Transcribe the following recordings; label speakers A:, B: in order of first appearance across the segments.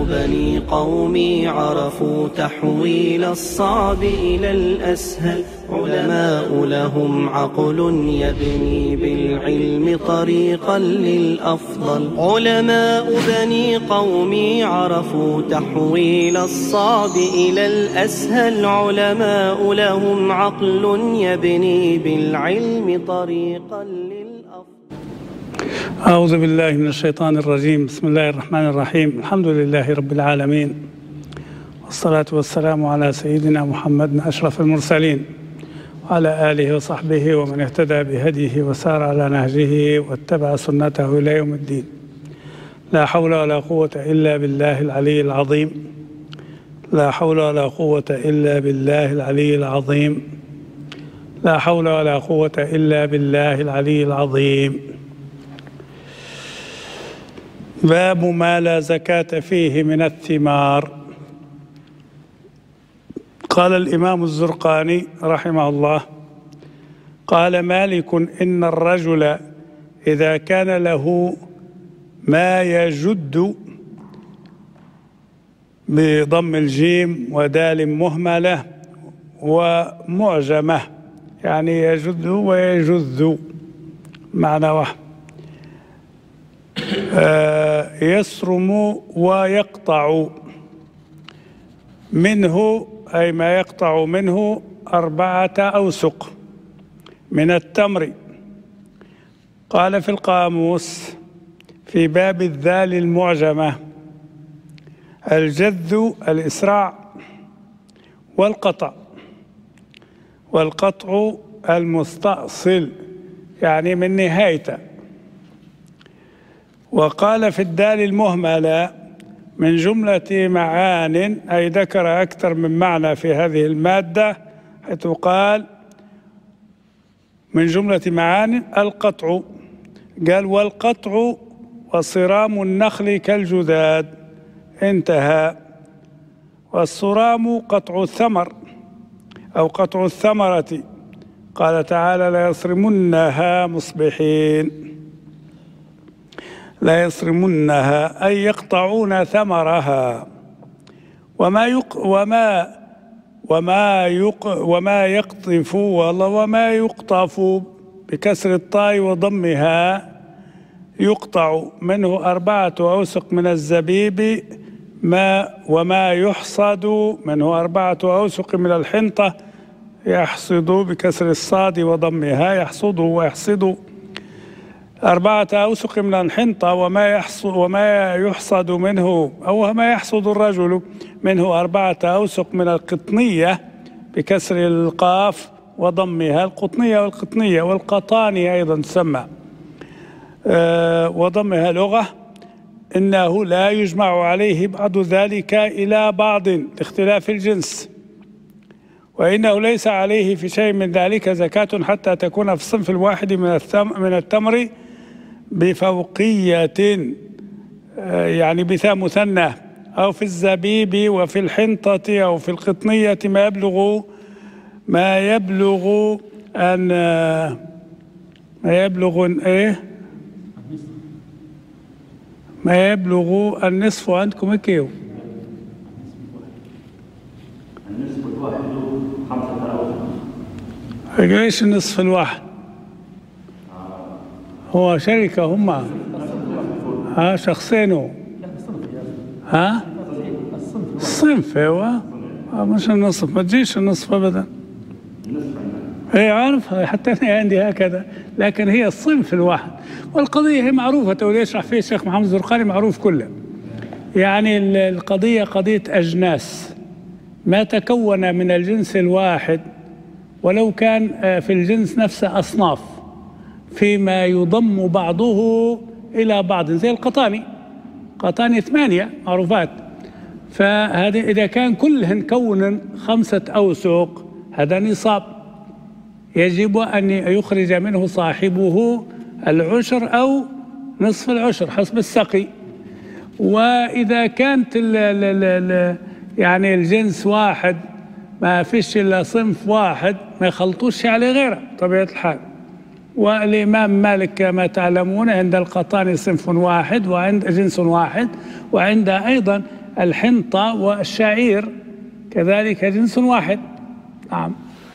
A: بني قومي عرفوا تحويل الصعب إلى الأسهل. علماء لهم عقل يبني بالعلم طريقا للأفضل. علماء بني قومي عرفوا تحويل الصعب إلى الأسهل. علماء لهم عقل يبني بالعلم طريقا للأفضل.
B: أعوذ بالله من الشيطان الرجيم. بسم الله الرحمن الرحيم. الحمد لله رب العالمين، والصلاة والسلام على سيدنا محمد أشرف المرسلين، وعلى آله وصحبه ومن اهتدى بهديه وسار على نهجه واتبع سنته إلى يوم الدين. لا حول ولا قوة إلا بالله العلي العظيم. لا حول ولا قوة إلا بالله العلي العظيم. لا حول ولا قوة إلا بالله العلي العظيم. باب ما لا زكاة فيه من الثمار. قال الإمام الزرقاني رحمه الله: قال مالك: إن الرجل إذا كان له ما يجد بضم الجيم ودال مهملة ومعجمة، يعني يجد ويجذ معنى واحد، يسرم ويقطع منه، أي ما يقطع منه 4 أوسق من التمر. قال في القاموس في باب الذال المعجمة: الجذ الإسراع، والقطع، والقطع المستأصل يعني من نهايته. وقال في الدال المهملة: من جملة معان، أي ذكر أكثر من معنى في هذه المادة، حيث قال من جملة معان القطع، قال: والقطع وصرام النخل كالجذاد، انتهى. والصرام قطع الثمر أو قطع الثمرة، قال تعالى: لا يصرمنها مصبحين. لا يصرمنها أي يقطعون ثمرها. وما يقطف وما يقطف بكسر الطاء وضمها يقطع منه 4 أوسق من الزبيب، وما يحصد منه 4 أوسق من الحنطة، يحصد بكسر الصاد وضمها، يحصد ويحصد 4 أوسق من الحنطة. وما يحصد منه، أو ما يحصد الرجل منه 4 أوسق من القطنية بكسر القاف وضمها، القطنية والقطنية والقطانية أيضا تسمى، وضمها لغة. إنه لا يجمع عليه بعض ذلك إلى بعض لاختلاف الجنس، وإنه ليس عليه في شيء من ذلك زكاة حتى تكون في الصنف الواحد من التمر بفوقية، يعني بثاء مثنى، أو في الزبيب وفي الحنطة أو في القطنية ما يبلغ النصف. عندكم كيو؟
C: النصف الواحد 5 أوسق.
B: ايش النصف الواحد؟ هو شركة هم شخصين. الصنف ايوه، مش النصف، ما تجيش النصف ابدا. اي عارف، حتى انا عندي هكذا، لكن هي الصنف الواحد. والقضية هي معروفة، وليشرح فيه الشيخ محمد الزرقاني معروف كله. يعني القضية قضية أجناس، ما تكون من الجنس الواحد ولو كان في الجنس نفسه أصناف، فيما يضم بعضه إلى بعض، زي القطاني 8 معروفات. فهذه إذا كان كلهن كون 5 أوسق هذا نصاب، يجب أن يخرج منه صاحبه العشر أو نصف العشر حسب السقي. وإذا كانت يعني الجنس واحد، ما فيش إلا صنف واحد، ما يخلطوش عليه غيره طبيعة الحال. والإمام مالك كما تعلمون عند القطاني صنف واحد وعند جنس واحد، وعند أيضا الحنطة والشعير كذلك جنس واحد. نعم،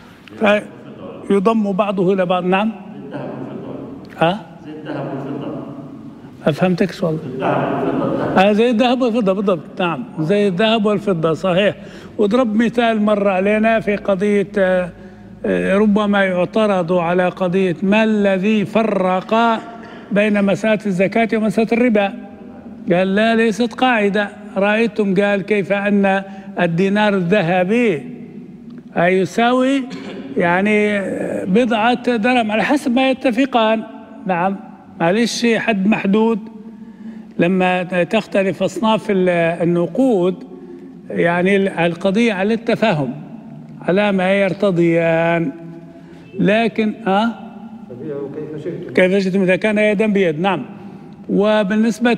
B: فيضم بعضه إلى بعض. نعم.
C: زي الذهب والفضة.
B: أفهمتكش والله. زي الذهب والفضة بالضبط. نعم، زي الذهب والفضة صحيح. وضرب مثال مر علينا في قضية ربما يعترض على قضية ما الذي فرق بين مسألة الزكاة ومسألة الربا. قال لا، ليست قاعدة. رأيتم قال كيف أن الدينار الذهبي يساوي يعني بضعة درهم على حسب ما يتفقان. نعم، معلش حد محدود. لما تختلف أصناف النقود يعني القضية على التفاهم على ما يرتضيان. لكن كيف شئتم إذا كان يدا بيد. نعم. وبالنسبة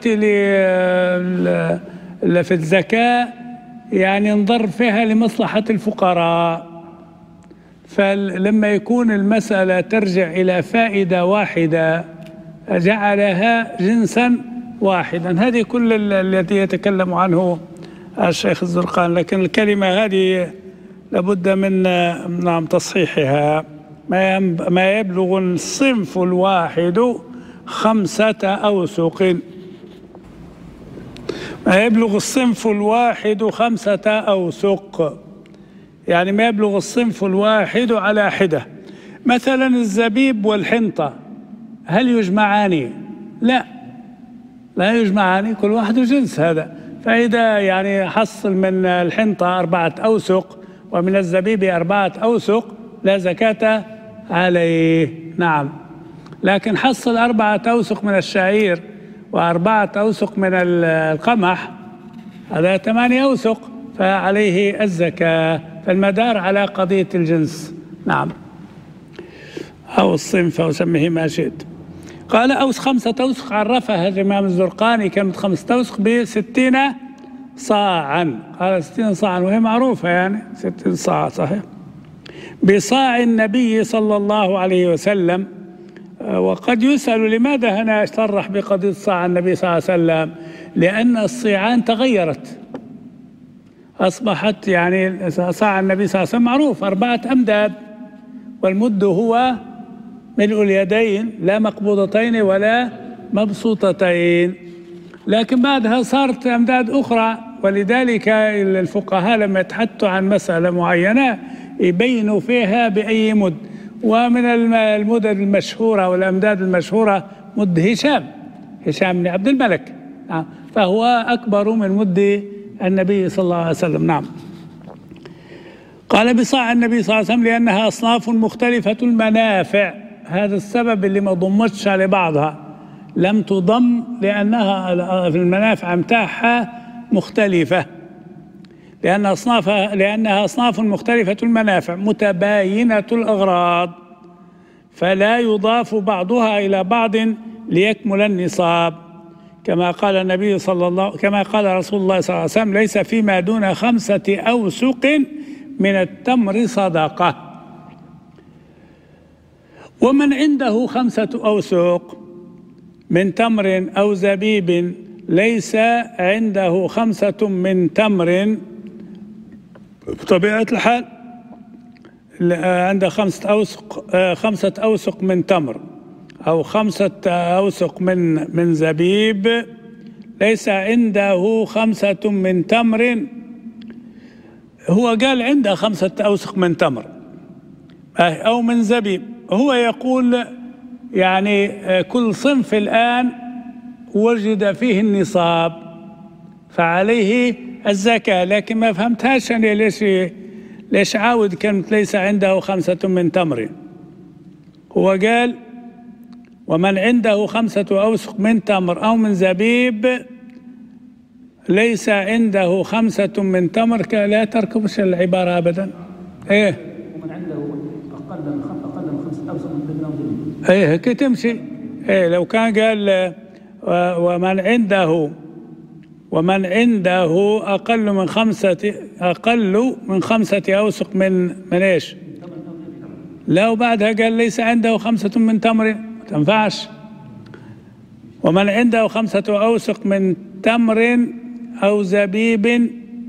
B: في الزكاة يعني نضر فيها لمصلحة الفقراء، فلما يكون المسألة ترجع إلى فائدة واحدة جعلها جنسا واحدا. هذه كل التي يتكلم عنه الشيخ الزرقان. لكن الكلمة هذه لابد من نعم تصحيحها. ما يبلغ الصنف الواحد 5 أوسق. ما يبلغ الصنف الواحد 5 أوسق، يعني ما يبلغ الصنف الواحد على حدة. مثلا الزبيب والحنطة هل يجمعان؟ لا يجمعان، كل واحد جنس هذا. فإذا يعني حصل من الحنطة 4 أوسق ومن الزبيب 4 أوسق لا زكاة عليه. نعم. لكن حصل 4 أوسق من الشعير و4 أوسق من القمح، هذا 8 أوسق، فعليه الزكاة. فالمدار على قضية الجنس. نعم، أو الصنف أو سميه ما شئت. قال 5 أوسق عرفها الإمام الزرقاني، كانت 5 أوسق ب60 صاعا. قال 60 صاعا، وهي معروفة يعني 60 صاع صحيح. بصاع النبي صلى الله عليه وسلم. وقد يسأل لماذا هنا صرح بقضية صاع النبي صلى الله عليه وسلم؟ لأن الصيعان تغيرت، أصبحت يعني صاع النبي صلى الله عليه وسلم معروف 4 أمداد، والمد هو ملء اليدين لا مقبوضتين ولا مبسوطتين. لكن بعدها صارت أمداد أخرى، ولذلك الفقهاء لما يتحدثوا عن مسألة معينة يبينوا فيها بأي مد. ومن المدد المشهورة والأمداد المشهورة مد هشام بن عبد الملك، فهو أكبر من مد النبي صلى الله عليه وسلم. نعم. قال بصاع النبي صلى الله عليه وسلم لأنها أصناف مختلفة المنافع. هذا السبب اللي ما ضمتش على بعضها، لم تضم لأنها في المنافع متاعها مختلفة، لأنها أصناف مختلفة المنافع متباينة الأغراض، فلا يضاف بعضها إلى بعض ليكمل النصاب. كما قال رسول الله صلى الله عليه وسلم: ليس فيما دون 5 أوسق من التمر صدقة. ومن عنده 5 أوسق من تمر أو زبيب ليس عنده 5 من تمر، بطبيعة الحال عنده 5 أوسق من تمر أو 5 أوسق من زبيب، ليس عنده 5 من تمر. هو قال عنده 5 أوسق من تمر أو من زبيب. هو يقول يعني كل صنف الآن وجد فيه النصاب فعليه الزكاة. لكن ما فهمتهاش أنا ليش عاود كلمة ليس عنده 5 من تمر. هو قال: ومن عنده 5 أوسق من تمر أو من زبيب ليس عنده 5 من تمر. لا تركبش العبارة أبدا. إيه،
C: ومن عنده أقل من 5 أوسق من تمر أو زبيب.
B: إيه هيك تمشي. إيه، لو كان قال ومن عنده أقل من 5 أوسق من إيش؟ لا، وبعدها قال ليس عنده 5 من تمر، ما تنفعش. ومن عنده 5 أوسق من تمر أو زبيب.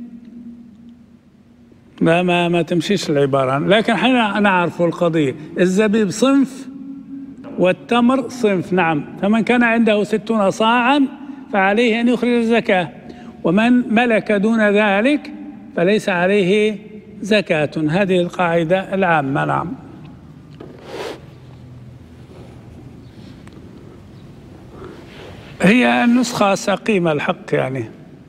B: لا ما تمشيش العبارة، لكن احنا نعرف القضية. الزبيب صنف والتمر صنف. نعم. فمن كان عنده 60 صاعا فعليه أن يخرج الزكاة، ومن ملك دون ذلك فليس عليه زكاة. هذه القاعدة العامة. نعم. هي النسخة سقيمة الحق يعني.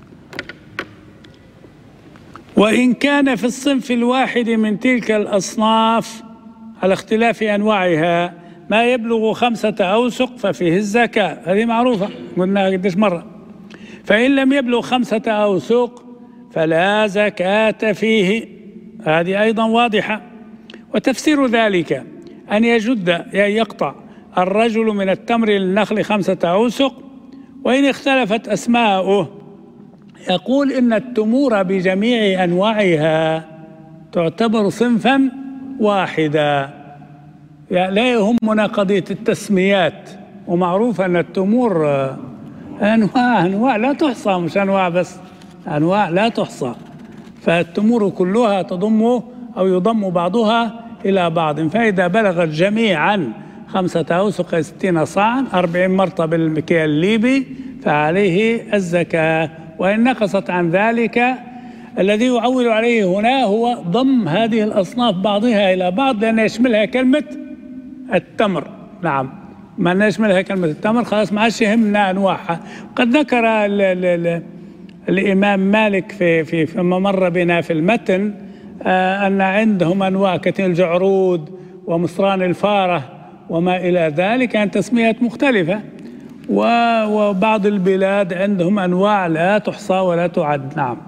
B: وإن كان في الصنف الواحد من تلك الأصناف على اختلاف أنواعها ما يبلغ 5 أوسق ففيه الزكاة. هذه معروفة قلناها قديش مرة. فإن لم يبلغ 5 أوسق فلا زكاة فيه. هذه أيضا واضحة. وتفسير ذلك أن يقطع الرجل من التمر للنخل 5 أوسق، وإن اختلفت أسماؤه يقول إن التمور بجميع أنواعها تعتبر صنفا واحدا. يعني لا يهمنا قضية التسميات، ومعروف أن التمور أنواع لا تحصى، مش أنواع بس، أنواع لا تحصى. فالتمور كلها تضم أو يضم بعضها إلى بعض. فإذا بلغت جميعا 5 أوسق 60 صاعا 40 مرطة بالمكيال الليبي فعليه الزكاة. وإن نقصت عن ذلك الذي يعول عليه هنا هو ضم هذه الأصناف بعضها إلى بعض، لأن يشملها كلمة التمر. نعم. ما يشملها كلمة التمر خلاص ما عادش يهمنا أنواعها. قد ذكر الإمام مالك فيما مر بنا في المتن أن عندهم أنواع كثير، الجعرود ومصران الفارة وما إلى ذلك، عن تسميات مختلفة. وبعض البلاد عندهم أنواع لا تحصى ولا تعد. نعم.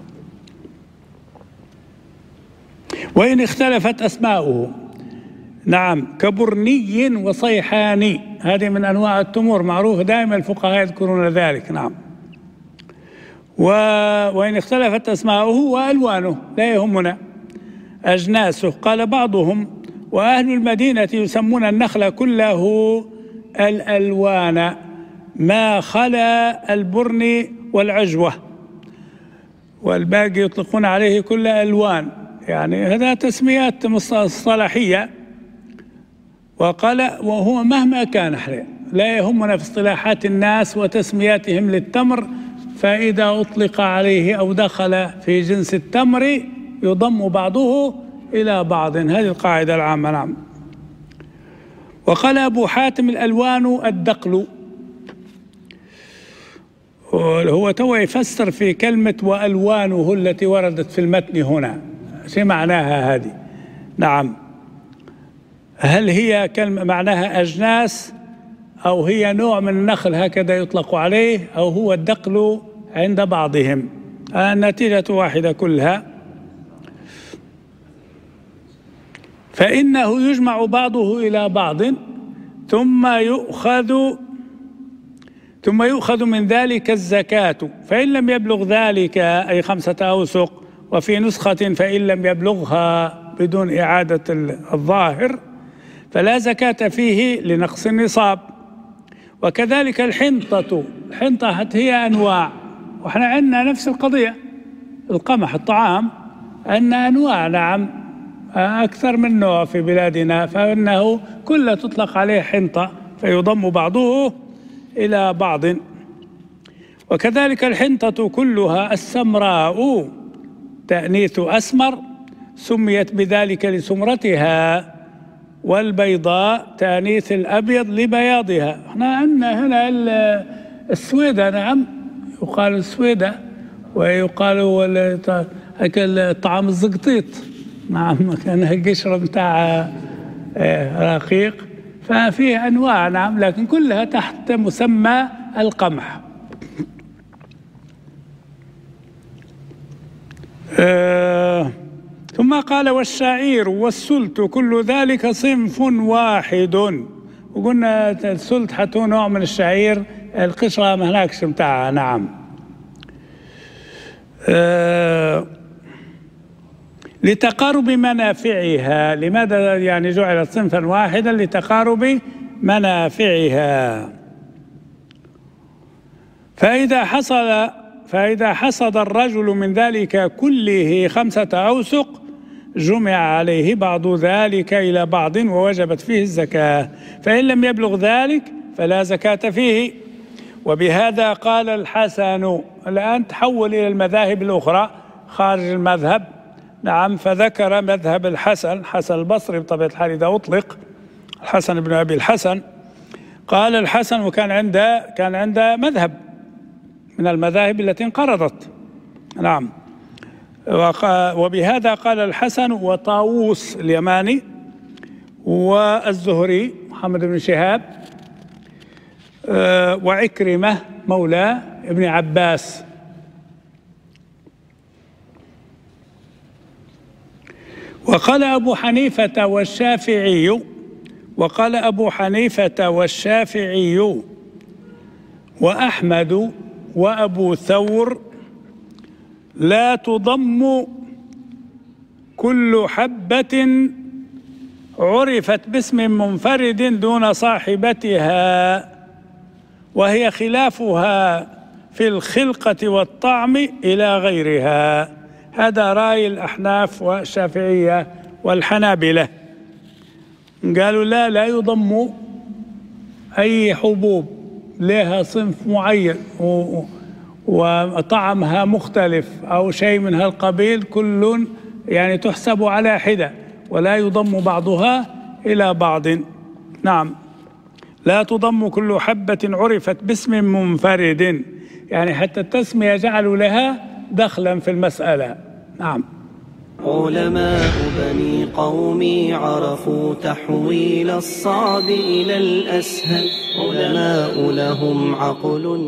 B: وإن اختلفت أسماؤه. نعم. كبرني وصيحاني، هذه من أنواع التمور معروف، دائما الفقهاء يذكرون ذلك. نعم. وإن اختلفت أسماؤه وألوانه لا يهمنا أجناسه. قال بعضهم: وأهل المدينة يسمون النخل كله الألوان ما خلا البرن والعجوة، والباقي يطلقون عليه كل ألوان. يعني هذا تسميات مصطلحية. وقال: وهو مهما كان لا يهمنا في اصطلاحات الناس وتسمياتهم للتمر، فإذا أطلق عليه أو دخل في جنس التمر يضم بعضه إلى بعض. هذه القاعدة العامة. نعم. وقال أبو حاتم: الألوان الدقل. هو تو يفسر في كلمة وألوانه التي وردت في المتن هنا، شو معناها هذه؟ نعم. هل هي كلمة معناها أجناس، أو هي نوع من النخل هكذا يطلق عليه، أو هو الدقل عند بعضهم؟ النتيجة واحدة كلها. فإنه يجمع بعضه إلى بعض ثم يؤخذ من ذلك الزكاة، فإن لم يبلغ ذلك أي 5 أوسق، وفي نسخة فإن لم يبلغها بدون إعادة الظاهر فلا زكاة فيه لنقص النصاب. وكذلك الحنطة هي أنواع، وإحنا عندنا نفس القضية. القمح الطعام عندنا أنواع. نعم. أكثر من نوع في بلادنا، فإنه كله تطلق عليه حنطة، فيضم بعضه إلى بعض. وكذلك الحنطة كلها السمراء تأنيث أسمر سميت بذلك لسمرتها، والبيضاء تأنيث الأبيض لبياضها. احنا عندنا هنا السويدة. نعم. يقال السويدة، ويقال الطعام الزقطيط. نعم. كان القشرة بتاع رقيق، ففيه أنواع. نعم. لكن كلها تحت مسمى القمح. ثم قال: والشعير والسلت كل ذلك صنف واحد. وقلنا السلت حتى نوع من الشعير، القشرة ما هناكش بتاعها. نعم. لتقارب منافعها. لماذا يعني جعلت صنفا واحدا؟ لتقارب منافعها. فإذا حصد الرجل من ذلك كله 5 أوسق جمع عليه بعض ذلك إلى بعض ووجبت فيه الزكاة، فإن لم يبلغ ذلك فلا زكاة فيه. وبهذا قال الحسن. الآن تحول إلى المذاهب الأخرى خارج المذهب. نعم، فذكر مذهب الحسن، حسن البصري بطبيعة الحال إذا أطلق، الحسن بن أبي الحسن. قال الحسن وكان عنده مذهب من المذاهب التي انقرضت. نعم. وبهذا قال الحسن وطاووس اليماني والزهري محمد بن شهاب وعكرمة مولى ابن عباس. وقال أبو حنيفة والشافعي وأحمد وأبو ثور لا تضم كل حبة عرفت باسم منفرد دون صاحبتها، وهي خلافها في الخلقة والطعم إلى غيرها. هذا رأي الأحناف والشافعية والحنابلة. قالوا لا يضم أي حبوب لها صنف معين وطعمها مختلف أو شيء من هالقبيل، كل يعني تحسب على حدة ولا يضم بعضها إلى بعض. نعم، لا تضم كل حبة عرفت باسم منفرد، يعني حتى التسمية جعلوا لها دخلا في المسألة. نعم.
A: علماء بني قومي عرفوا تحويل الصعب إلى الأسهل، علماء لهم عقل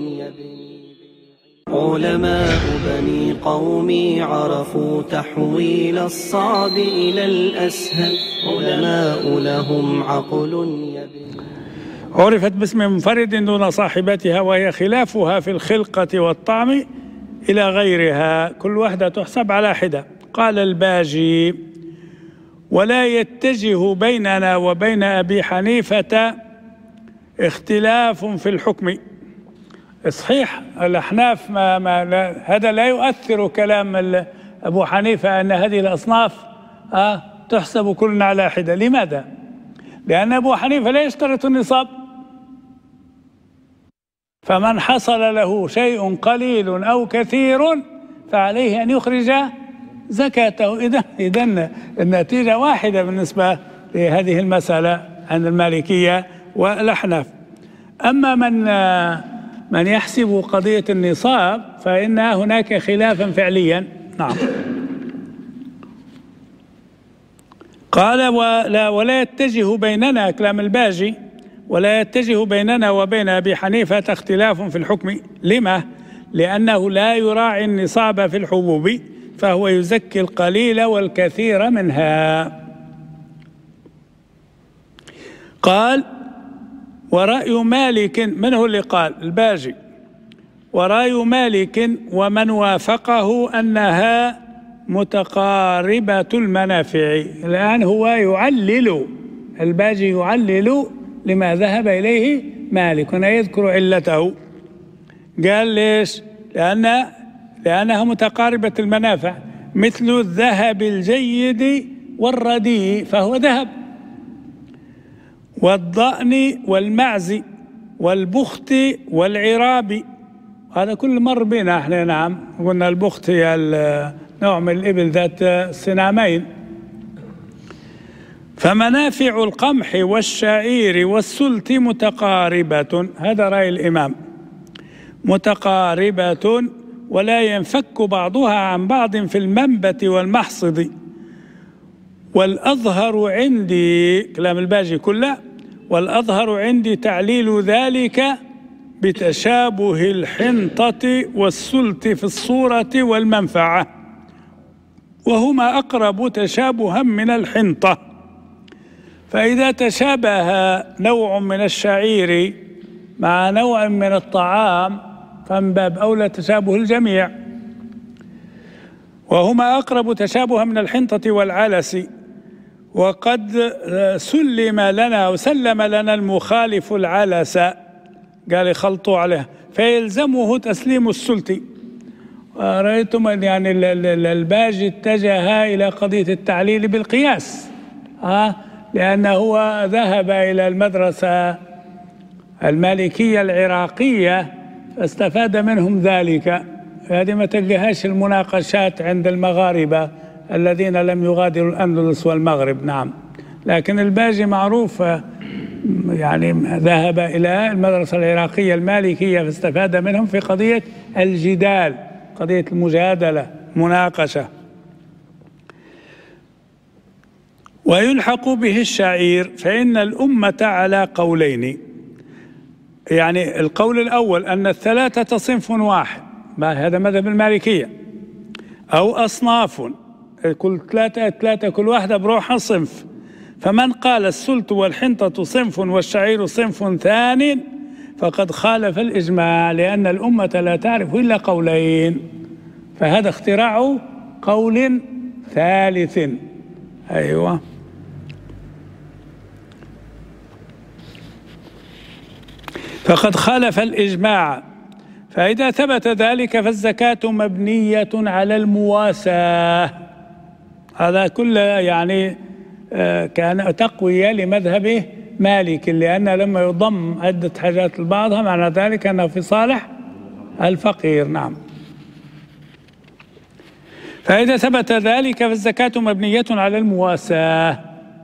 A: علماء بني قومي عرفوا تحويل الصعب إلى الأسهل، علماء لهم عقل
B: عرفت باسم منفرد دون صاحبتها، وهي خلافها في الخلقة والطعم إلى غيرها، كل واحدة تحسب على حدة. قال الباجي: ولا يتجه بيننا وبين أبي حنيفة اختلاف في الحكم. صحيح الأحناف هذا لا يؤثر كلام أبو حنيفة أن هذه الأصناف تحسب كلنا على حدة. لماذا؟ لأن أبو حنيفة لا يشترط النصاب، فمن حصل له شيء قليل أو كثير فعليه أن يخرج زكاته. إذن النتيجة واحدة بالنسبة لهذه المسألة عند المالكية والأحناف. أما من يحسب قضية النصاب فإن هناك خلافا فعليا. نعم. قال: ولا يتجه بيننا، كلام الباجي، ولا يتجه بيننا وبين أبي حنيفة اختلاف في الحكم. لما؟ لأنه لا يراعي النصاب في الحبوب، فهو يزكي القليل والكثير منها. قال: ورأي مالك، من هو اللي قال؟ الباجي. ورأي مالك ومن وافقه أنها متقاربة المنافع. الآن هو يعلل، الباجي يعلل لما ذهب إليه مالك، هنا يذكر علته. قال: ليش؟ لأنها متقاربة المنافع، مثل الذهب الجيد والرديء فهو ذهب، والضأن والمعز والبخت والعراب. هذا كل مر بنا احنا. نعم، قلنا البخت هي نوع من الإبل ذات السنامين. فمنافع القمح والشعير والسلت متقاربة، هذا رأي الإمام، متقاربة ولا ينفك بعضها عن بعض في المنبت والمحصد. والأظهر عندي، كلام الباجي كله، والأظهر عندي تعليل ذلك بتشابه الحنطة والسلت في الصورة والمنفعة، وهما أقرب تشابها من الحنطة. فإذا تشابه نوع من الشعير مع نوع من الطعام فمن باب أولى تشابه الجميع، وهما أقرب تشابها من الحنطة والعلس. وقد سلم لنا المخالف العلس، قال يخلطوا عليه، فيلزمه تسليم السلت. رأيتم أن يعني الباجي اتجه إلى قضية التعليل بالقياس، لأنه هو ذهب إلى المدرسة المالكية العراقية فاستفاد منهم ذلك. هذه ما تلقاهاش المناقشات عند المغاربة الذين لم يغادروا الأندلس والمغرب. نعم، لكن الباجي معروف يعني ذهب إلى المدرسة العراقية المالكية فاستفاد منهم في قضية الجدال، قضية المجادلة، مناقشة. ويلحق به الشعير فإن الأمة على قولين، يعني القول الأول أن الثلاثة صنف واحد، هذا مذهب المالكية، أو أصناف كل ثلاثة كل واحدة بروحها صنف. فمن قال السلت والحنطة صنف والشعير صنف ثان فقد خالف الإجماع، لأن الأمة لا تعرف إلا قولين، فهذا اختراع قول ثالث. أيوة، فقد خالف الإجماع. فإذا ثبت ذلك فالزكاة مبنية على المواساة. هذا كله يعني كان تقوية لمذهبه مالك، لأن لما يضم عدة حاجات لبعضها معنى ذلك أنه في صالح الفقير. نعم، فإذا ثبت ذلك فالزكاة مبنية على المواساة.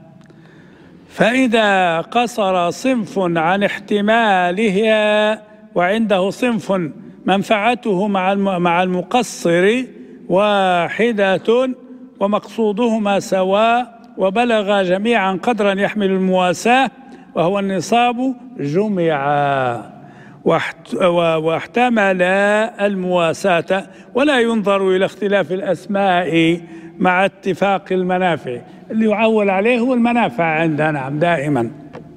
B: فإذا قصر صنف عن احتمالها وعنده صنف منفعته مع المقصر واحدة ومقصودهما سواء وبلغ جميعا قدرا يحمل المواساة وهو النصاب جمعا واحتمل المواساة، ولا ينظر إلى اختلاف الأسماء مع اتفاق المنافع. اللي يعول عليه هو المنافع عندنا. نعم، دائما.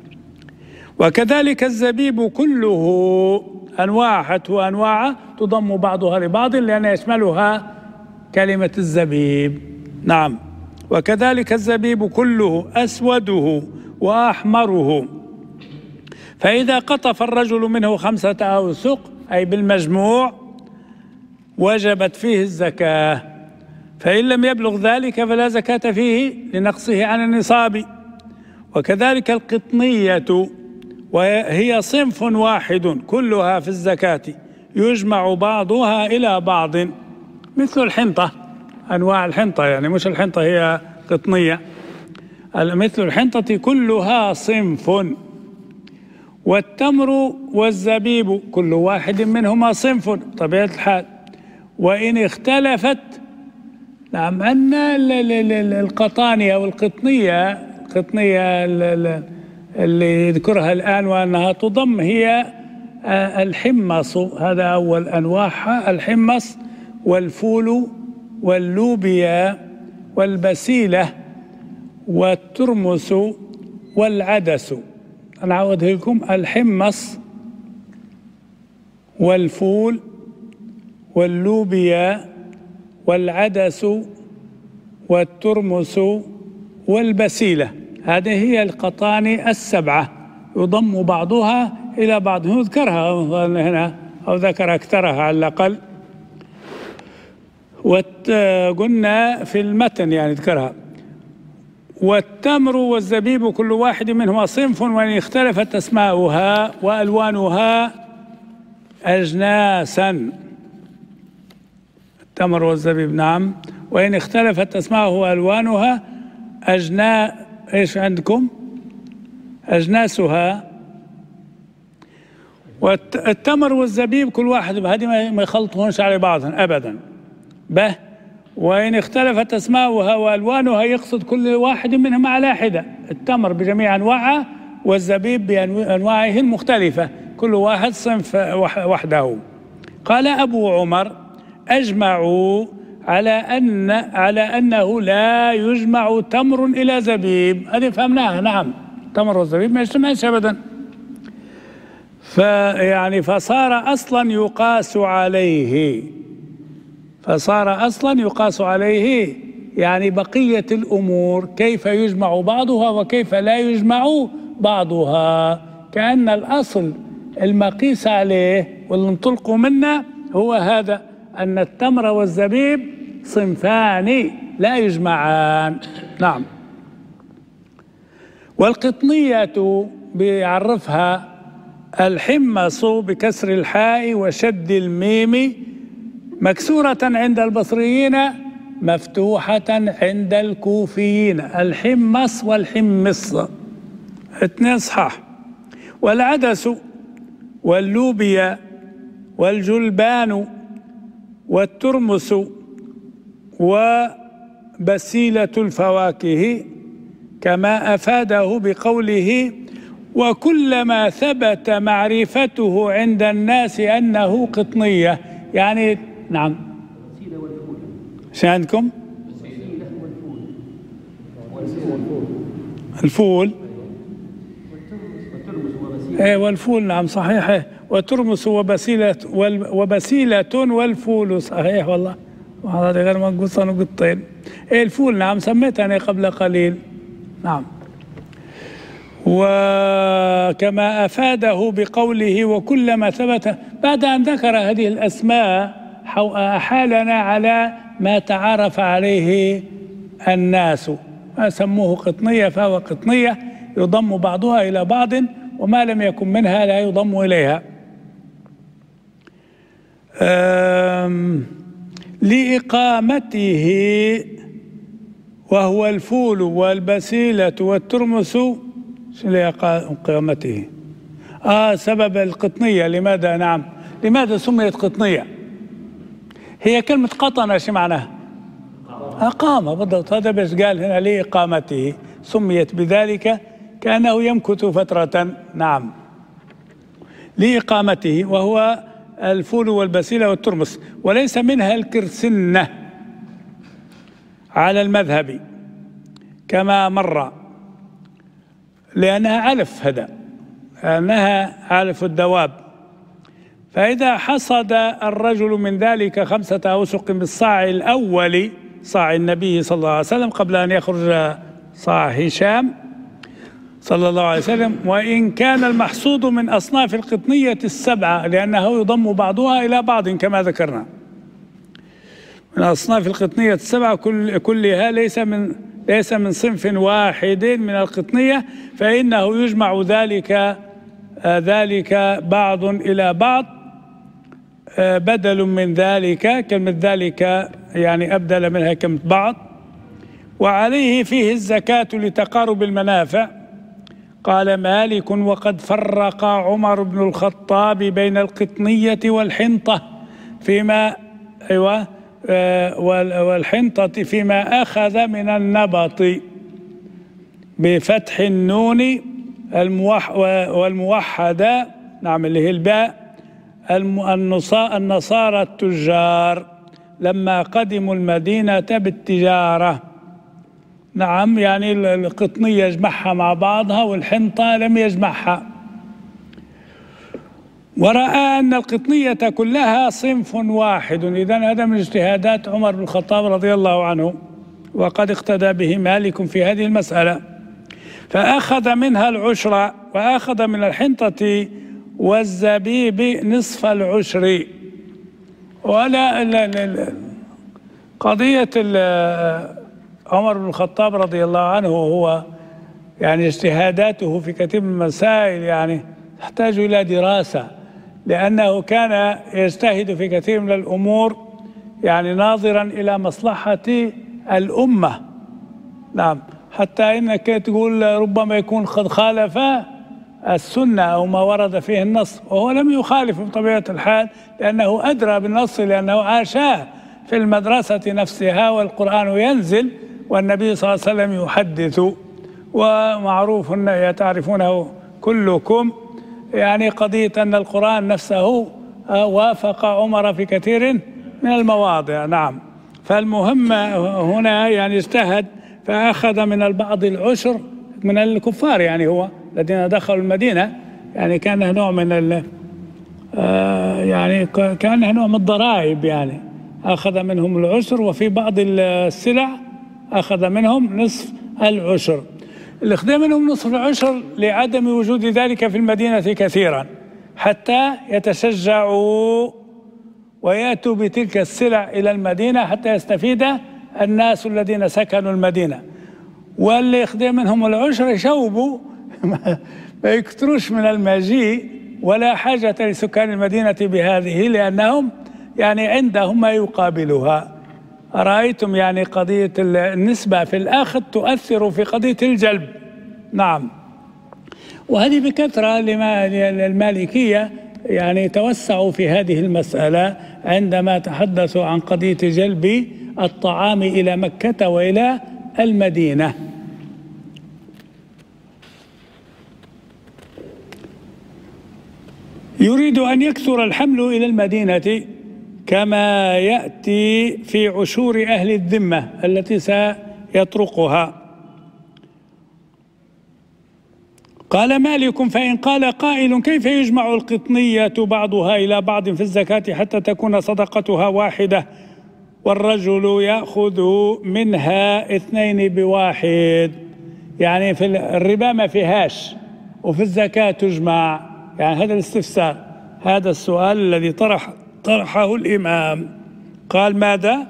B: وكذلك الزبيب كله أنواع وأنواع تضم بعضها لبعض لأن يشملها كلمة الزبيب. نعم، وكذلك الزبيب كله أسوده وأحمره. فإذا قطف الرجل منه 5 أوسق أي بالمجموع وجبت فيه الزكاة، فإن لم يبلغ ذلك فلا زكاة فيه لنقصه عن النصاب. وكذلك القطنية وهي صنف واحد كلها في الزكاة يجمع بعضها إلى بعض، مثل الحنطة، أنواع الحنطة، يعني مش الحنطة هي قطنية، مثل الحنطة كلها صنف. والتمر والزبيب كل واحد منهما صنف طبيعة الحال، وإن اختلفت. نعم، أن القطانية والقطنية، القطنية اللي يذكرها الآن وأنها تضم هي الحمص، هذا أول أنواعها، الحمص والفول واللوبيا والبسيلة والترمس والعدس. أنا أعودها لكم: الحمص والفول واللوبيا والعدس والترمس والبسيلة. هذه هي القطاني 7 يضم بعضها إلى بعض. نذكرها هنا أو ذكر أكثرها على الأقل، وقلنا في المتن يعني ذكرها. والتمر والزبيب كل واحد منهما صنف، وإن اختلفت أسماؤها وألوانها أجناسا. التمر والزبيب، نعم، وإن اختلفت أسماؤها وألوانها إيش عندكم؟ أجناسها. والتمر والزبيب كل واحد، هذه ما يخلطونش على بعضهم أبدا. وإن اختلفت أسماؤها وألوانها يقصد كل واحد منهم على حدة، التمر بجميع أنواعه والزبيب بأنواعه المختلفة، كل واحد صنف وحده. قال أبو عمر: أجمعوا على أنه لا يجمع تمر إلى زبيب. هذه فهمناها. نعم، تمر والزبيب ما يجتمعش أبدا. فصار أصلا يقاس عليه، يعني بقية الأمور كيف يجمع بعضها وكيف لا يجمع بعضها، كأن الأصل المقيس عليه واللي انطلقوا منه هو هذا أن التمر والزبيب صنفان لا يجمعان. نعم. والقطنية بيعرفها الحمص بكسر الحاء وشد الميم، مكسورة عند البصريين، مفتوحة عند الكوفيين. الحمص والحمص اثنين صحاح. والعدس واللوبيا والجلبان والترمس وبسيلة الفواكه، كما أفاده بقوله: وكلما ثبت معرفته عند الناس أنه قطنية. يعني نعم، شو عندكم؟ الفول ايه، والفول نعم صحيح إيه. وترمس وبسيلة والفول صحيح والله، وهذا غير منقوصا وقطين. ايه الفول نعم سميتني قبل قليل. نعم. وكما أفاده بقوله: وكلما ثبت، بعد أن ذكر هذه الأسماء أحالنا على ما تعارف عليه الناس، ما سموه قطنية فهو قطنية، يضم بعضها إلى بعض، وما لم يكن منها لا يضم إليها. لإقامته، وهو الفول والبسيلة والترمس. لإقامته سبب القطنية لماذا؟ نعم، لماذا سميت قطنية؟ هي كلمة قطنة شو معناها؟ أقامة بالضبط. هذا بس قال هنا لإقامته، سميت بذلك كأنه يمكث فترة. نعم، لإقامته، وهو الفول والبسيلة والترمس. وليس منها الكرسنة على المذهب كما مر، لأنها علف، هذا أنها علف الدواب. فإذا حصد الرجل من ذلك 5 أوسق بالصاع الأول، صاع النبي صلى الله عليه وسلم، قبل أن يخرج صاع هشام صلى الله عليه وسلم، وإن كان المحصود من أصناف القطنية 7، لأنه يضم بعضها إلى بعض كما ذكرنا. من أصناف القطنية 7 كلها ليس من صنف واحد من القطنية، فإنه يجمع ذلك بعض إلى بعض، بدل من ذلك، كلمة ذلك يعني أبدل منها كلمة بعض. وعليه فيه الزكاة لتقارب المنافع. قال مالك: وقد فرق عمر بن الخطاب بين القطنية والحنطة والحنطة فيما أخذ من النبط بفتح النون والموحدة، نعم اللي هي الباء، النصارى التجار لما قدموا المدينة بالتجارة. نعم، يعني القطنية يجمعها مع بعضها والحنطة لم يجمعها. ورأى أن القطنية كلها صنف واحد. إذن هذا من اجتهادات عمر بن الخطاب رضي الله عنه، وقد اقتدى به مالك في هذه المسألة، فأخذ منها العشر، وأخذ من الحنطة والزبيب نصف العشر. ولا قضية عمر بن الخطاب رضي الله عنه هو يعني اجتهاداته في كثير من المسائل يعني تحتاج إلى دراسة، لأنه كان يجتهد في كثير من الأمور يعني ناظرا إلى مصلحة الأمة. نعم، حتى إنك تقول ربما يكون قد خالف السنة أو ما ورد فيه النص، وهو لم يخالف بطبيعة الحال، لأنه أدرى بالنص، لأنه عاشاه في المدرسة نفسها، والقرآن ينزل والنبي صلى الله عليه وسلم يحدث، ومعروف تعرفونه كلكم يعني قضية أن القرآن نفسه وافق عمر في كثير من المواضع. نعم، فالمهم هنا يعني اجتهد فأخذ من البعض العشر من الكفار، يعني هو الذين دخلوا المدينة، يعني كان نوع من يعني كان نوع من الضرائب، يعني أخذ منهم العشر، وفي بعض السلع أخذ منهم نصف العشر. اللي أخذ منهم نصف العشر لعدم وجود ذلك في المدينة كثيرا، حتى يتشجعوا ويأتوا بتلك السلع إلى المدينة حتى يستفيد الناس الذين سكنوا المدينة، واللي يخدم منهم العشر يشوبوا ما يكثروش من المجيء، ولا حاجة لسكان المدينة بهذه لأنهم يعني عندهم ما يقابلها. رأيتم يعني قضية النسبة في الأخذ تؤثر في قضية الجلب. نعم، وهذه بكثرة المالكية يعني توسعوا في هذه المسألة عندما تحدثوا عن قضية جلب الطعام إلى مكة وإلى المدينة. يريد أن يكثر الحمل إلى المدينة كما يأتي في عشور أهل الذمة التي سيطرقها. قال مالك: فإن قال قائل: كيف يجمع القطنية بعضها إلى بعض في الزكاة حتى تكون صدقتها واحدة والرجل يأخذ منها 2 بواحد؟ يعني في الربا ما فيهاش وفي الزكاة تجمع، يعني هذا الاستفسار، هذا السؤال الذي طرحه الإمام. قال ماذا؟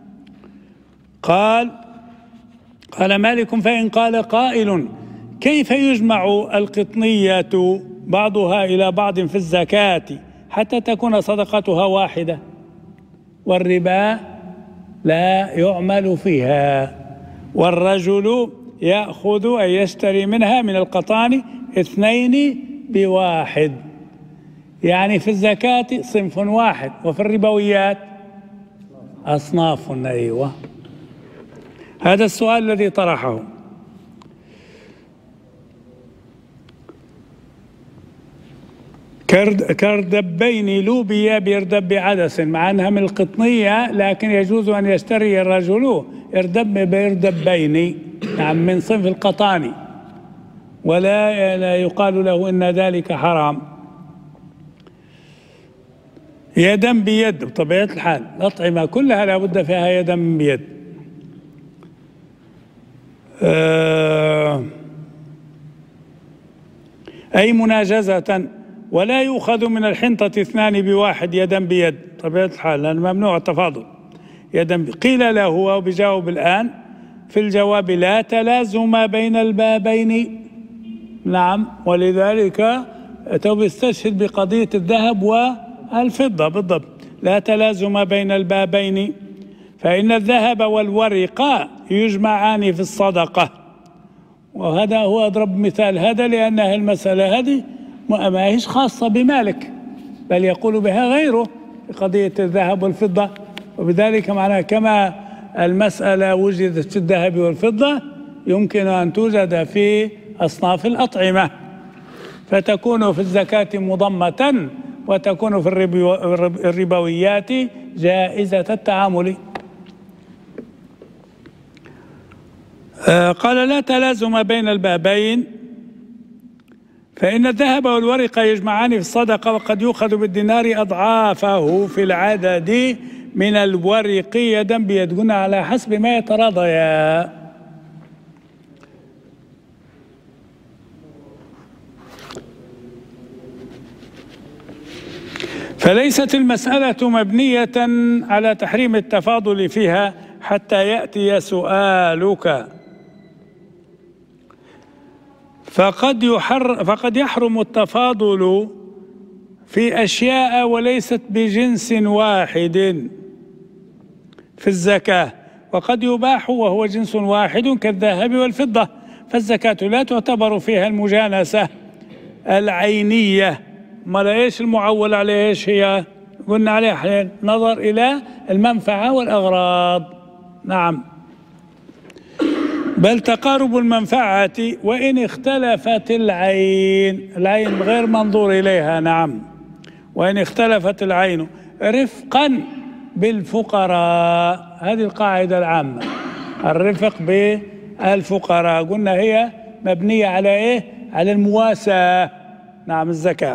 B: قال مالك: فإن قال قائل: كيف يجمع القطنية بعضها إلى بعض في الزكاة حتى تكون صدقتها واحدة والربا لا يعمل فيها، والرجل يأخذ أي يشتري منها من القطان 2 بواحد؟ يعني في الزكاة صنف واحد وفي الربويات أصناف. أيوة، هذا السؤال الذي طرحه. كردبين لوبيا بيردب عدس، مع أنها من القطنية لكن يجوز أن يشتري الرجل يردب بيردبين، نعم، من صنف القطاني، ولا يقال له إن ذلك حرام. يدا بيد بطبيعة الحال، الأطعمة كلها لا بد فيها يدا بيد. أي مناجزة، ولا يؤخذ من الحنطة 2 بواحد يدا بيد طبيعة الحال، لأن ممنوع التفاضل يدا بيد. قيل له وهو بيجاوب الآن في الجواب: لا تلازم بين البابين. نعم، ولذلك بيستشهد بقضية الذهب والفضة بالضبط، لا تلازم بين البابين، فإن الذهب والورق يجمعان في الصدقة. وهذا هو أضرب مثال هذا، لأنها المسألة هذه ما هيش خاصة بمالك، بل يقول بها غيره في قضية الذهب والفضة. وبذلك معناه كما المسألة وجدت في الذهب والفضة يمكن أن توجد في أصناف الأطعمة، فتكون في الزكاة مضمة وتكون في الربويات جائزة التعامل. قال: لا تلازم بين البابين، فإن الذهب والورق يجمعان في الصدقة، وقد يؤخذ بالدينار أضعافه في العدد من الورق يدا بيد، قلنا على حسب ما يتراضيا. فليست المسألة مبنية على تحريم التفاضل فيها حتى يأتي سؤالك. فقد يحرم التفاضل في أشياء وليست بجنس واحد في الزكاة، وقد يباح وهو جنس واحد كالذهب والفضة، فالزكاة لا تعتبر فيها المجانسة العينية. ما ايش المعول عليه؟ ايش هي؟ قلنا عليه حين نظر إلى المنفعة والأغراض. نعم، بل تقارب المنفعة وإن اختلفت العين غير منظور إليها. نعم، وإن اختلفت العين رفقا بالفقراء، هذه القاعدة العامة، الرفق بالفقراء. قلنا هي مبنية على إيه؟ على المواساة. نعم، الزكاة.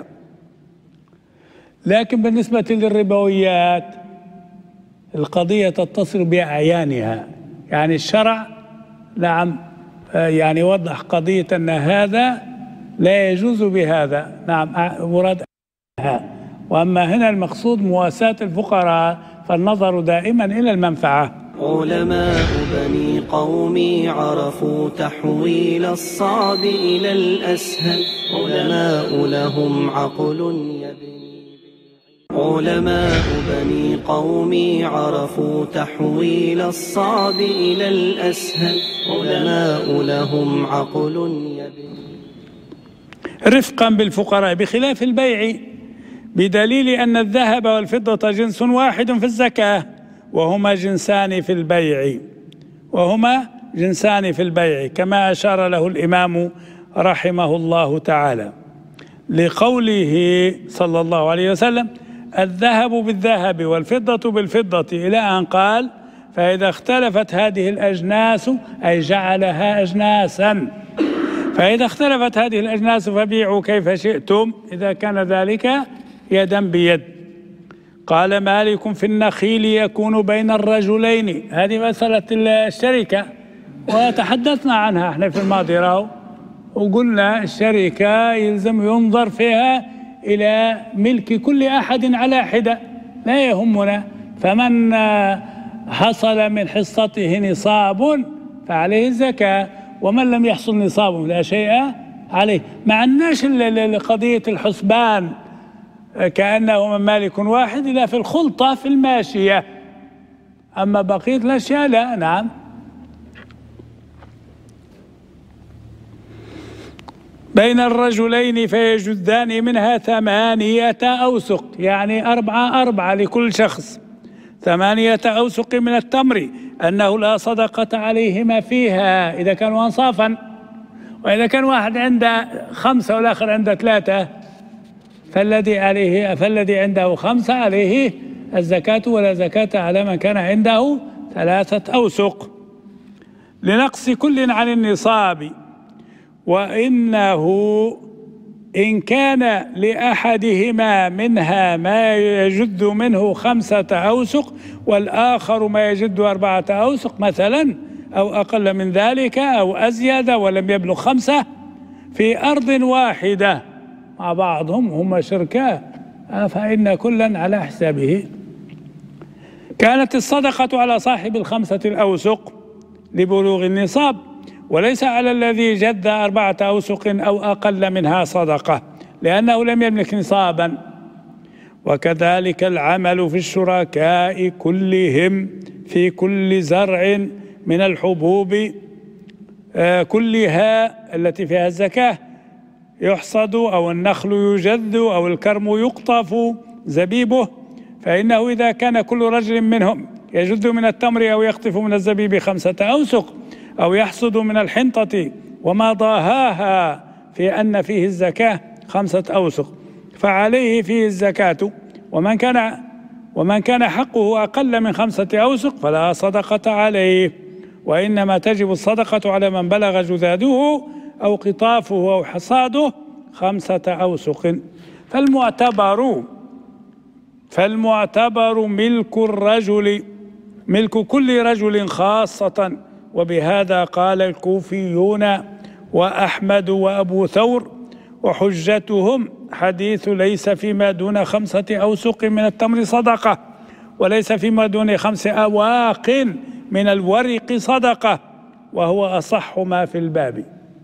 B: لكن بالنسبة للربويات القضية تتصل بأعيانها، يعني الشرع نعم يعني وضح قضية أن هذا لا يجوز بهذا. نعم، مرادها وأما هنا المقصود مواساة الفقراء، فالنظر دائما إلى المنفعة.
A: علماء بني قومي عرفوا تحويل الصعب إلى الأسهل، علماء لهم عقل يبني. علماء بني قومي عرفوا تحويل الصعب إلى الأسهل، علماء لهم عقل يبني.
B: رفقا بالفقراء بخلاف البيع، بدليل أن الذهب والفضة جنس واحد في الزكاة، وهما جنسان في البيع كما أشار له الإمام رحمه الله تعالى لقوله صلى الله عليه وسلم: الذهب بالذهب والفضة بالفضة، إلى أن قال: فإذا اختلفت هذه الأجناس، أي جعلها أجناسا، فإذا اختلفت هذه الأجناس فبيعوا كيف شئتم، إذا كان ذلك يدا بيد. قال مالك: في النخيل يكون بين الرجلين. هذه مسألة الشركة وتحدثنا عنها احنا في الماضي راهو، وقلنا الشركة يلزم ينظر فيها إلى ملك كل أحد على حدة، لا يهمنا، فمن حصل من حصته نصاب فعليه الزكاة، ومن لم يحصل نصاب لا شيء عليه. ما عندناش قضية الحسبان كأنه من مالك واحد إلا في الخلطة في الماشية، أما بقية الأشياء لا. نعم. بين الرجلين فيجدان منها 8 أوسق، يعني 4 لكل شخص، 8 أوسق من التمر، أنه لا صدقة عليهما فيها إذا كانوا أنصافا. وإذا كان واحد عنده 5 والآخر عنده 3، فالذي عنده 5 عليه الزكاة، ولا زكاة على من كان عنده 3 أوسق، لنقص كل عن النصاب. وإنه إن كان لأحدهما منها ما يجد منه 5 أوسق والآخر ما يجد 4 أوسق مثلا، أو أقل من ذلك أو أزيد ولم يبلغ 5، في أرض واحدة مع بعضهم، هم شركاء، فإن كلا على حسابه. كانت الصدقة على صاحب 5 الأوسق لبلوغ النصاب، وليس على الذي جد 4 أوسق أو أقل منها صدقة، لأنه لم يملك نصابا. وكذلك العمل في الشركاء كلهم في كل زرع من الحبوب كلها التي فيها الزكاة يحصد، أو النخل يجد، أو الكرم يقطف زبيبه، فإنه إذا كان كل رجل منهم يجد من التمر أو يقطف من الزبيب 5 أوسق، أو يحصد من الحنطة وما ضاهاها في أن فيه الزكاة 5 أوسق، فعليه فيه الزكاة. ومن كان حقه أقل من 5 أوسق فلا صدقة عليه، وإنما تجب الصدقة على من بلغ جذاده أو قطافه أو حصاده 5 أوسق. فالمعتبر ملك كل رجل خاصة. وبهذا قال الكوفيون وأحمد وأبو ثور، وحجتهم حديث ليس فيما دون 5 أوسق من التمر صدقة، وليس فيما دون 5 أواق من الورق صدقة، وهو أصح ما في الباب.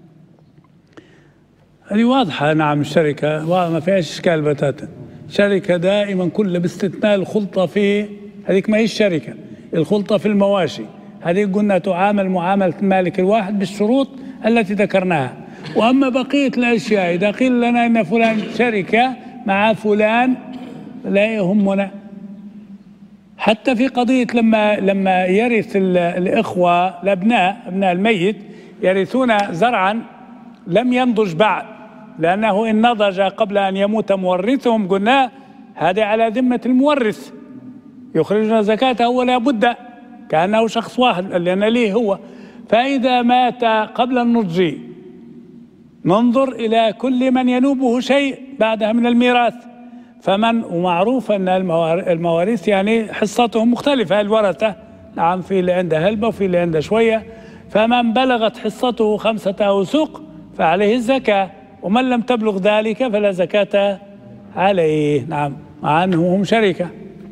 B: هذه واضحة. نعم، الشركة ما فيهاش إشكال بتاتا. شركة دائما كل باستثناء الخلطة في هذيك، ما هي الشركة، الخلطة في المواشي هذه قلنا تعامل معاملة المالك الواحد بالشروط التي ذكرناها. وأما بقية الأشياء إذا قيل لنا إن فلان شركة مع فلان لا يهمنا. حتى في قضية لما يرث الإخوة الأبناء الميت يرثون زرعا لم ينضج بعد، لأنه إن نضج قبل أن يموت مورثهم قلنا هذا على ذمة المورث، يخرجون زكاته ولا بد، كأنه شخص واحد لأن ليه هو. فإذا مات قبل النضج ننظر إلى كل من ينوبه شيء بعدها من الميراث. ومعروف أن المواريث يعني حصتهم مختلفة، الورثة نعم، في اللي عنده هلبة وفي اللي عنده شوية. فمن بلغت حصته 5 أوسق فعليه الزكاة، ومن لم تبلغ ذلك فلا زكاة عليه. نعم. مع أنهم هم شركة.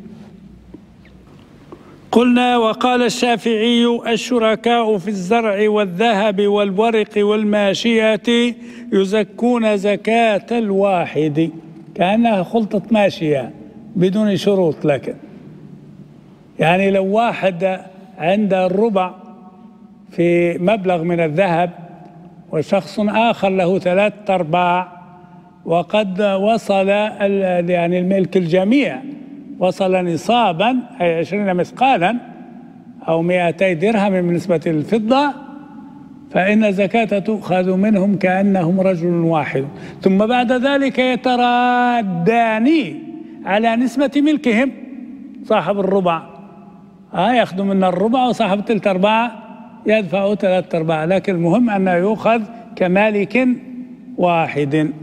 B: قلنا وقال الشافعي الشركاء في الزرع والذهب والورق والماشية يزكون زكاة الواحد، كأنها خلطة ماشية بدون شروط. لكن يعني لو واحد عنده الربع في مبلغ من الذهب وشخص آخر له 3/4 وقد وصل يعني الملك الجميع وصل نصابا أي 20 مثقالا أو 200 درهم بالنسبة للفضة، فإن الزكاة تؤخذ منهم كأنهم رجل واحد، ثم بعد ذلك يترادان على نسبة ملكهم. صاحب الربع يأخذ من الربع، وصاحب 3/4 يدفع 3/4، لكن المهم أنه يؤخذ كمالك واحد.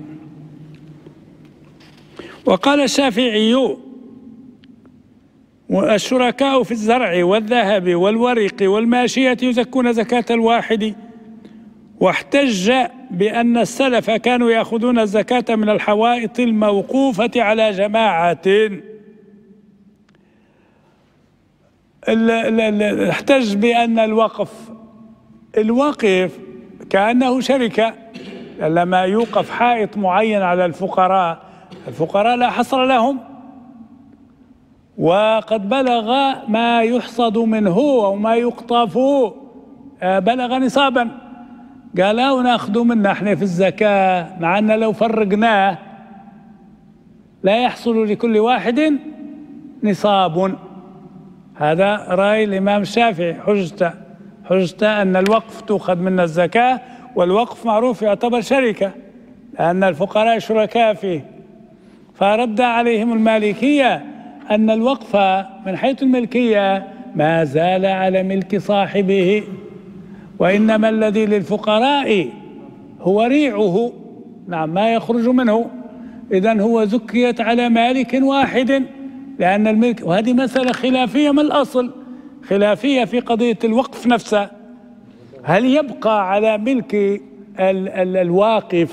B: وقال الشافعي الشركاء في الزرع والذهب والورق والماشية يزكون زكاة الواحد، واحتج بأن السلف كانوا يأخذون الزكاة من الحوائط الموقوفة على جماعة. احتج بأن الوقف كأنه شركة، لما يوقف حائط معين على الفقراء لا حصر لهم، وقد بلغ ما يحصد منه وما يقطف بلغ نصابا، قالوا ناخذ منا احنا في الزكاة، مع أن لو فرقناه لا يحصل لكل واحد نصاب. هذا رأي الإمام الشافعي. حجته أن الوقف تؤخذ من الزكاة، والوقف معروف يعتبر شركة لأن الفقراء شركاء فيه. فرد عليهم المالكية أن الوقف من حيث الملكية ما زال على ملك صاحبه، وإنما الذي للفقراء هو ريعه، نعم، ما يخرج منه. إذن هو زكيت على مالك واحد لأن الملك، وهذه مسألة خلافية من الأصل، خلافية في قضية الوقف نفسه، هل يبقى على ملك الواقف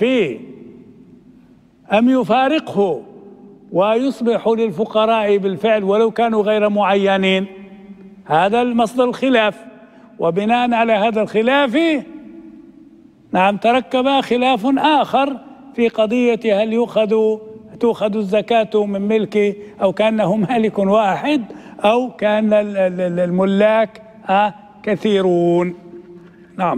B: أم يفارقه ويصبح للفقراء بالفعل ولو كانوا غير معينين؟ هذا المصدر الخلاف. وبناء على هذا الخلاف نعم تركب خلاف آخر في قضية هل تؤخذ الزكاة من ملك أو كأنه مالك واحد أو كأن الملاك كثيرون. نعم.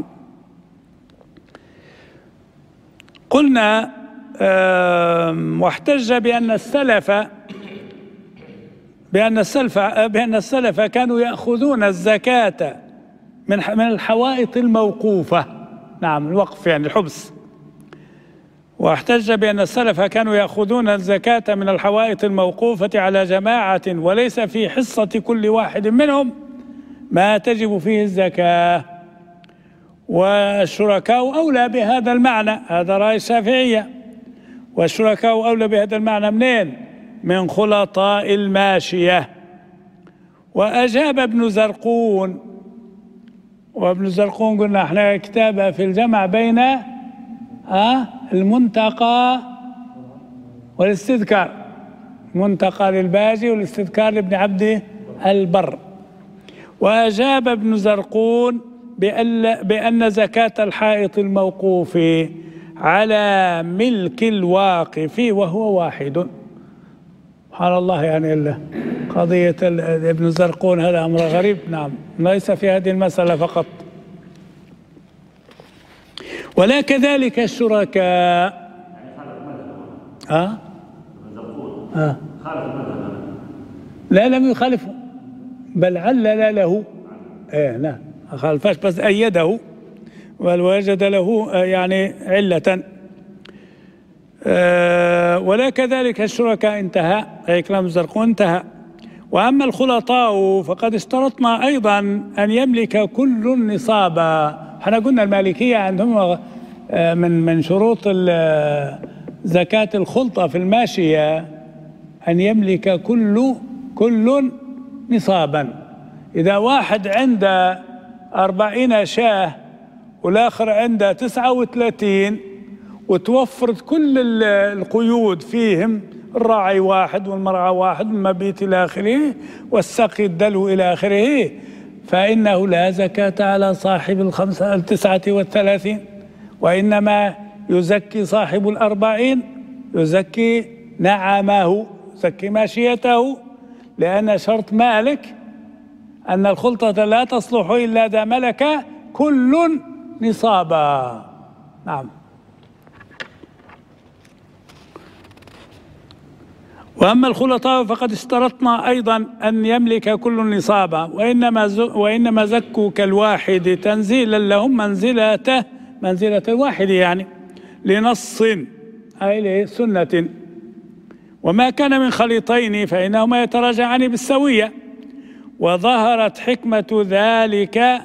B: قلنا واحتج بأن السلف كانوا يأخذون الزكاة من الحوائط الموقوفة، نعم الوقف يعني الحبس. واحتج بأن السلف كانوا يأخذون الزكاة من الحوائط الموقوفة على جماعة وليس في حصة كل واحد منهم ما تجب فيه الزكاة، والشركاء أولى بهذا المعنى. هذا رأي الشافعية. والشركاء أولى بهذا المعنى منين؟ من خلطاء الماشية. وأجاب ابن زرقون، وابن زرقون قلنا احنا كتابه في الجمع بين المنتقى والاستذكار، منتقى للباجي والاستذكار لابن عبد البر. وأجاب ابن زرقون بأن زكاة الحائط الموقوف على ملك الواقف وهو واحد. سبحان الله، يعني قضية ابن زرقون هذا أمر غريب. نعم، ليس في هذه المسألة فقط، ولا كذلك الشركاء. لا، لم يخالفه، بل علل له. لا خالفاش، بس أيده ووجد له يعني علة. ولا كذلك الشركاء، انتهى أي كلام الزرقون انتهى. وأما الخلطاء فقد اشترطنا أيضا أن يملك كل نصابا. احنا قلنا المالكية عندهم من شروط زكاة الخلطة في الماشية أن يملك كل نصابا. إذا واحد عنده 40 شاة والآخر عنده 39 وتوفرت كل القيود فيهم الراعي واحد والمرعى واحد والمبيت إلى آخره والسقي الدلو إلى آخره، فإنه لا زكاة على صاحب 39، وإنما يزكي صاحب 40، يزكي نعمه، يزكي ماشيته، لأن شرط مالك أن الخلطة لا تصلح إلا إذا ملك كل نصابا. نعم. وأما الخلطاء فقد اشترطنا أيضا أن يملك كل نصابا، وإنما زكوا كالواحد تنزيلا لهم منزلة الواحد، يعني لنص أي لسنة. وما كان من خليطين فإنهما يتراجعان بالسوية، وظهرت حكمة ذلك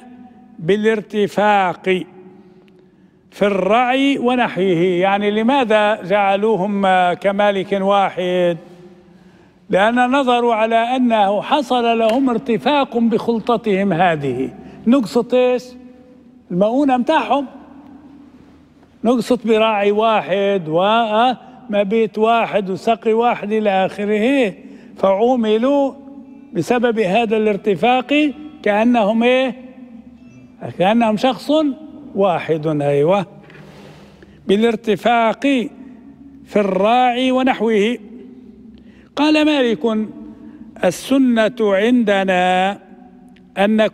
B: بالارتفاق في الرعي ونحوه. يعني لماذا جعلوهم كمالك واحد؟ لأن نظروا على أنه حصل لهم ارتفاق بخلطتهم هذه، نقصت إيش؟ المؤونة متاعهم، نقصت براعي واحد ومبيت واحد وسقي واحد إلى آخره، فعوملوا بسبب هذا الارتفاق كأنهم إيه؟ كأنهم شخص واحد. أيوة، بالارتفاق في الراعي ونحوه. قال مالك: السنة عندنا أن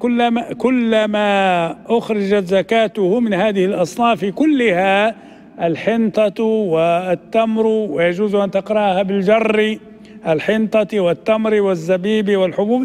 B: كلما أخرجت زكاته من هذه الأصناف كلها، الحنطة والتمر، ويجوز أن تقرأها بالجر، الحنطة والتمر والزبيب والحبوب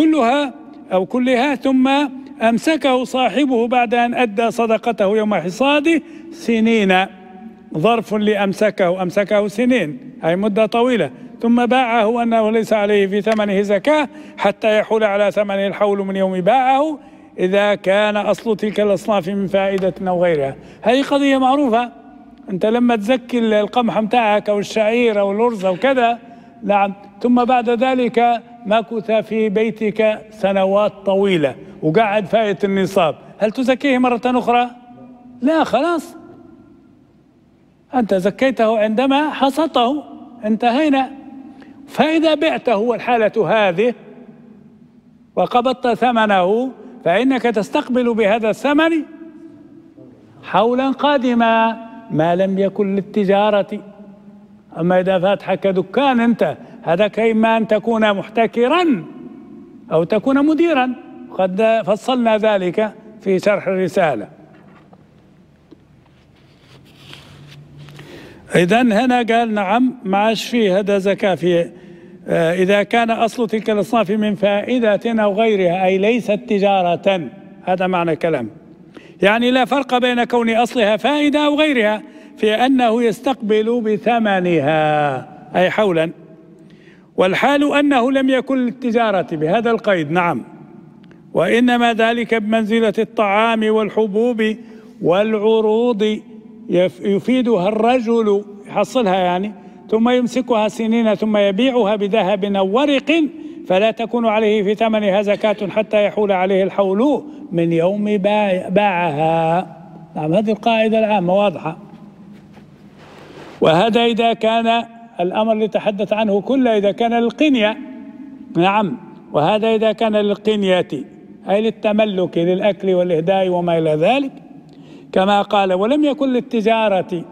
B: كلها، ثم أمسكه صاحبه بعد أن أدى صدقته يوم حصاده سنين، ظرف أمسكه سنين، أي مدة طويلة، ثم باعه أنه ليس عليه في ثمنه زكاة حتى يحول على ثمنه الحول من يوم باعه، إذا كان أصل تلك الأصناف من فائدة أو غيرها. هذه قضية معروفة. أنت لما تزكي القمح متاعك أو الشعير أو الأرز أو كذا، نعم، ثم بعد ذلك مكث في بيتك سنوات طويلة وقعد فائت النصاب، هل تزكيه مرة أخرى؟ لا، خلاص، أنت زكيته عندما حصدته، انتهينا. فإذا بعته والحالة هذه وقبضت ثمنه، فإنك تستقبل بهذا الثمن حولا قادما ما لم يكن للتجارة. أما إذا فاتحك دكان أنت، هذا كيما أن تكون محتكرا أو تكون مديرا، قد فصلنا ذلك في شرح الرسالة. إذن هنا قال نعم، معاش فيه هذا زكاة فيه إذا كان أصل تلك الأصناف من فائدة أو غيرها، أي ليست تجارة. هذا معنى كلام، يعني لا فرق بين كون أصلها فائدة أو غيرها في أنه يستقبل بثمنها، أي حولا. والحال أنه لم يكن للتجارة بهذا القيد، نعم، وإنما ذلك بمنزلة الطعام والحبوب والعروض يفيدها الرجل، يحصلها يعني، ثم يمسكها سنين ثم يبيعها بذهب أو ورق، فلا تكون عليه في ثمنها زكاة حتى يحول عليه الحول من يوم باعها. نعم، هذه القاعدة العامة واضحة. وهذا إذا كان الأمر اللي تحدث عنه كله إذا كان للقنية، نعم، وهذا إذا كان للقنية أي للتملك، للأكل والإهداء وما إلى ذلك، كما قال: ولم يكن للتجارة،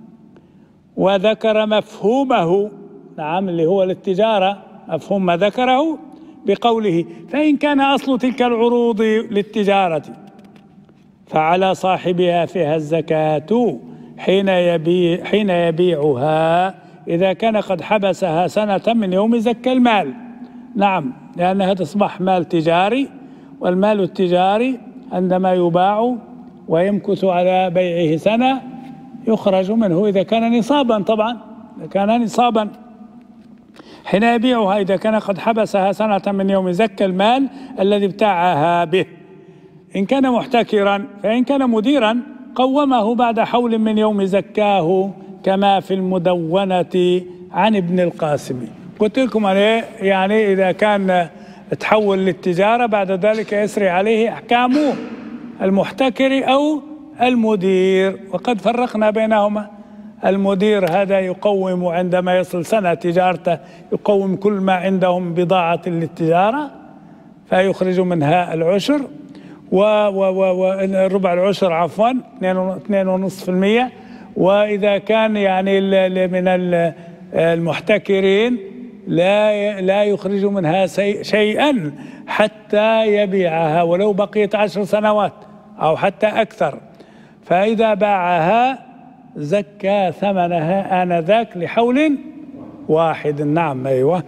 B: وذكر مفهومه، نعم، اللي هو للتجارة، مفهوم ما ذكره بقوله: فإن كان أصل تلك العروض للتجارة فعلى صاحبها فيها الزكاة حين يبيعها، إذا كان قد حبسها سنة من يوم زكى المال. نعم، لأنها تصبح مال تجاري، والمال التجاري عندما يباع ويمكث على بيعه سنة يخرج منه إذا كان نصابا، طبعا إذا كان نصابا حين يبيعها، إذا كان قد حبسها سنة من يوم زكى المال الذي ابتاعها به. إن كان محتكرا، فإن كان مديرا قومه بعد حول من يوم زكاه، كما في المدونة عن ابن القاسم. قلت لكم عليه، يعني إذا كان تحول للتجارة بعد ذلك يسري عليه أحكام المحتكر أو المدير، وقد فرقنا بينهما. المدير هذا يقوم عندما يصل سنة تجارته يقوم كل ما عندهم بضاعة للتجارة فيخرج منها العشر وربع العشر عفوا 2.5%. وإذا كان يعني من المحتكرين لا يخرج منها شيئا حتى يبيعها ولو بقيت 10 سنوات أو حتى أكثر، فإذا باعها زكى ثمنها آنذاك لحول واحد. نعم أيوة.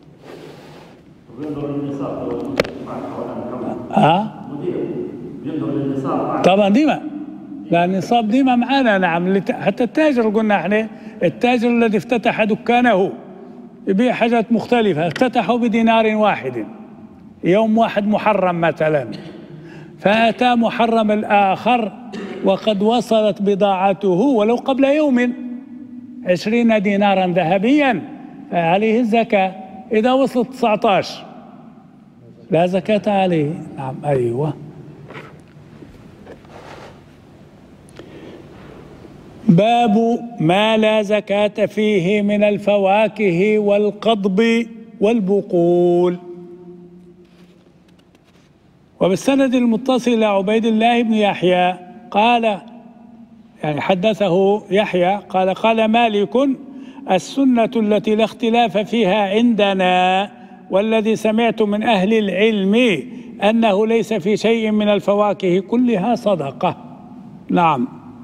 B: طبعا ديما، لأن النصاب ديما معانا. نعم، حتى التاجر قلنا احنا التاجر الذي افتتح دكانه يبيع حاجات مختلفة افتتحه بدينار واحد يوم واحد محرم مثلا، فأتى محرم الآخر وقد وصلت بضاعته ولو قبل يوم 20 دينارا ذهبيا فعليه الزكاة. إذا وصلت 19 لا زكاة عليه. نعم أيوة. باب ما لا زكاة فيه من الفواكه والقضب والبقول. وبالسند المتصل إلى عبيد الله بن يحيى قال، يعني حدثه يحيى قال قال مالك: السنة التي لا اختلاف فيها عندنا والذي سمعت من أهل العلم أنه ليس في شيء من الفواكه كلها صدقة. نعم.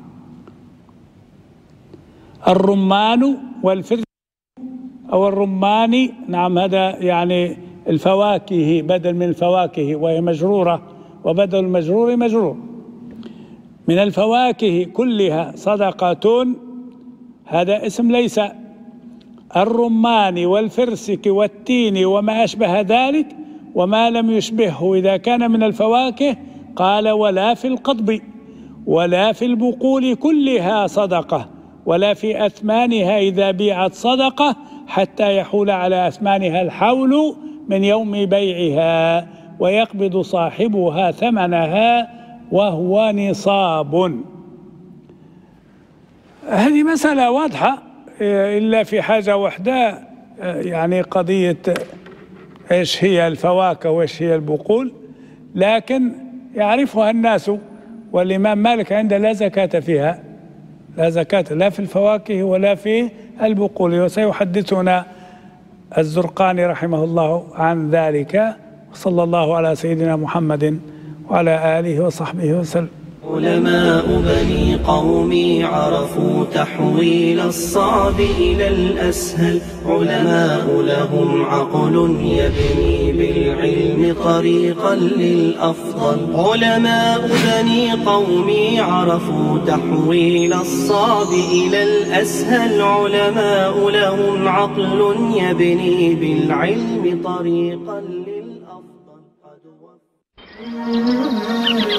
B: الرمان والفرس أو الرمان، نعم هذا يعني الفواكه بدل من الفواكه وهي مجرورة وبدل المجرور مجرور. من الفواكه كلها صدقة هذا اسم ليس. الرمان والفرسك والتين وما أشبه ذلك وما لم يشبهه إذا كان من الفواكه قال ولا في القضب ولا في البقول كلها صدقة ولا في أثمانها إذا بيعت صدقة حتى يحول على أثمانها الحول من يوم بيعها ويقبض صاحبها ثمنها وهو نصاب. هذه مسألة واضحة إلا في حاجة واحدة، يعني قضية إيش هي الفواكه وإيش هي البقول، لكن يعرفها الناس. والإمام مالك عنده لا زكاة فيها، لا زكاة لا في الفواكه ولا في البقول، وسيحدثنا الزرقاني رحمه الله عن ذلك. صلى الله على سيدنا محمد وعلى آله وصحبه وسلم.
A: علماء بني قومي عرفوا تحويل الصعب إلى الأسهل، علماء لهم عقل يبني بالعلم طريقا للأفضل. علماء بني قومي عرفوا تحويل الصعب إلى الأسهل، علماء لهم عقل يبني بالعلم طريقا للأفضل.